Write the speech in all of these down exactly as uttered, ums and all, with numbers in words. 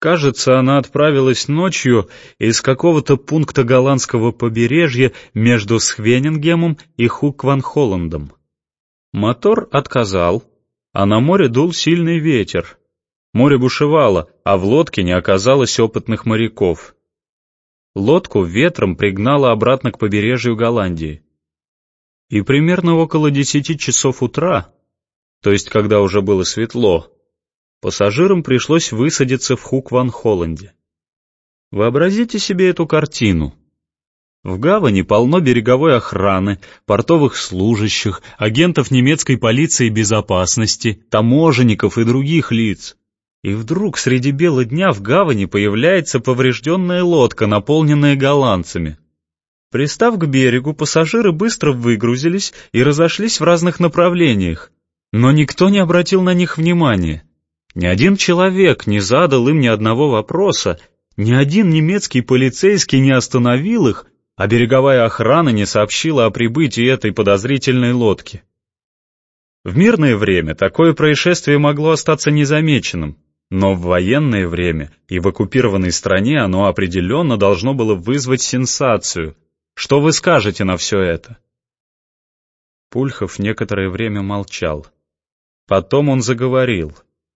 Кажется, она отправилась ночью из какого-то пункта голландского побережья между Схвенингемом и Хук-ван-Холландом. Мотор отказал, а на море дул сильный ветер. Море бушевало, а в лодке не оказалось опытных моряков. Лодку ветром пригнало обратно к побережью Голландии. И примерно около десяти часов утра, то есть когда уже было светло, пассажирам пришлось высадиться в Хук-ван-Холланде. Вообразите себе эту картину. В гавани полно береговой охраны, портовых служащих, агентов немецкой полиции безопасности, таможенников и других лиц. И вдруг среди бела дня в гавани появляется поврежденная лодка, наполненная голландцами. Пристав к берегу, пассажиры быстро выгрузились и разошлись в разных направлениях, но никто не обратил на них внимания. Ни один человек не задал им ни одного вопроса, ни один немецкий полицейский не остановил их, а береговая охрана не сообщила о прибытии этой подозрительной лодки. В мирное время такое происшествие могло остаться незамеченным, но в военное время и в оккупированной стране оно определенно должно было вызвать сенсацию. Что вы скажете на все это?» Пульхов некоторое время молчал. Потом он заговорил.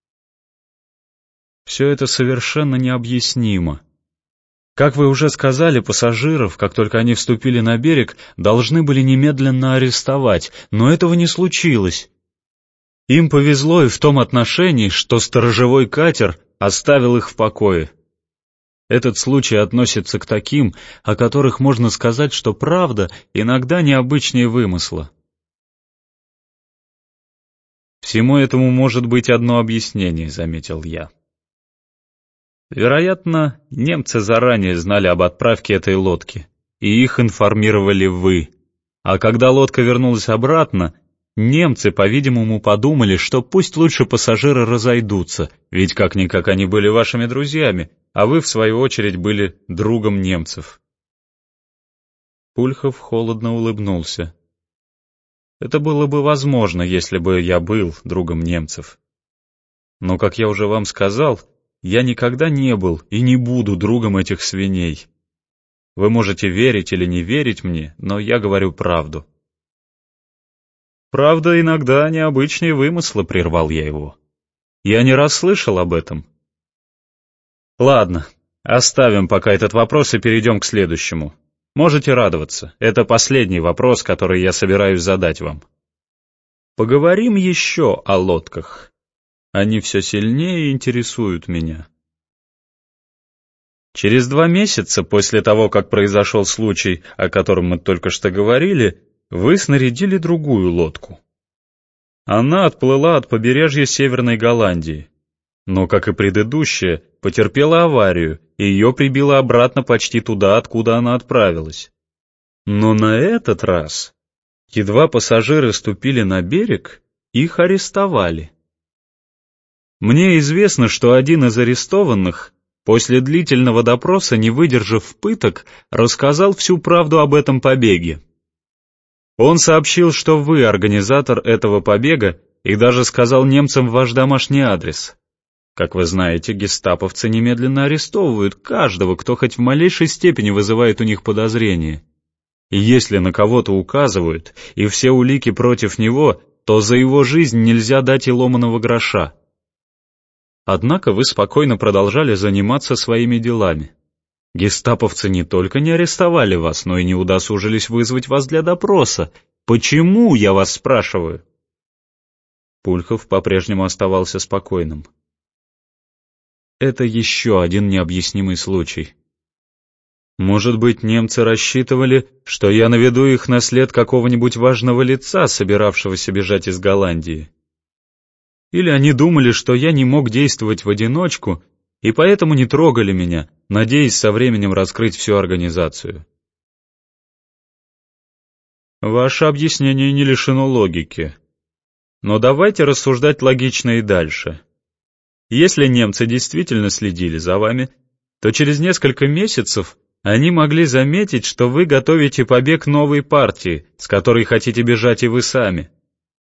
«Все это совершенно необъяснимо. Как вы уже сказали, пассажиров, как только они вступили на берег, должны были немедленно арестовать, но этого не случилось. Им повезло и в том отношении, что сторожевой катер оставил их в покое. Этот случай относится к таким, о которых можно сказать, что правда иногда необычнее вымысла. «Всему этому может быть одно объяснение», — заметил я. «Вероятно, немцы заранее знали об отправке этой лодки, и их информировали вы. А когда лодка вернулась обратно, немцы, по-видимому, подумали, что пусть лучше пассажиры разойдутся, ведь как-никак они были вашими друзьями, а вы, в свою очередь, были другом немцев». Пульхов холодно улыбнулся. «Это было бы возможно, если бы я был другом немцев. Но, как я уже вам сказал, я никогда не был и не буду другом этих свиней. Вы можете верить или не верить мне, но я говорю правду». «Правда иногда необычнее вымысла», — прервал я его. «Я не раз слышал об этом». «Ладно, оставим пока этот вопрос и перейдем к следующему. Можете радоваться, это последний вопрос, который я собираюсь задать вам. Поговорим еще о лодках. Они все сильнее интересуют меня». Через два месяца после того, как произошел случай, о котором мы только что говорили, вы снарядили другую лодку. Она отплыла от побережья Северной Голландии, но, как и предыдущая, потерпела аварию, и ее прибило обратно почти туда, откуда она отправилась. Но на этот раз, едва пассажиры ступили на берег, их арестовали. Мне известно, что один из арестованных, после длительного допроса, не выдержав пыток, рассказал всю правду об этом побеге. Он сообщил, что вы организатор этого побега, и даже сказал немцам ваш домашний адрес. Как вы знаете, гестаповцы немедленно арестовывают каждого, кто хоть в малейшей степени вызывает у них подозрение. И если на кого-то указывают, и все улики против него, то за его жизнь нельзя дать и ломаного гроша. Однако вы спокойно продолжали заниматься своими делами. Гестаповцы не только не арестовали вас, но и не удосужились вызвать вас для допроса. Почему, я вас спрашиваю?» Пульхов по-прежнему оставался спокойным. «Это еще один необъяснимый случай. Может быть, немцы рассчитывали, что я наведу их на след какого-нибудь важного лица, собиравшегося бежать из Голландии. Или они думали, что я не мог действовать в одиночку, и поэтому не трогали меня, надеясь со временем раскрыть всю организацию». «Ваше объяснение не лишено логики. Но давайте рассуждать логично и дальше. Если немцы действительно следили за вами, то через несколько месяцев они могли заметить, что вы готовите побег новой партии, с которой хотите бежать и вы сами.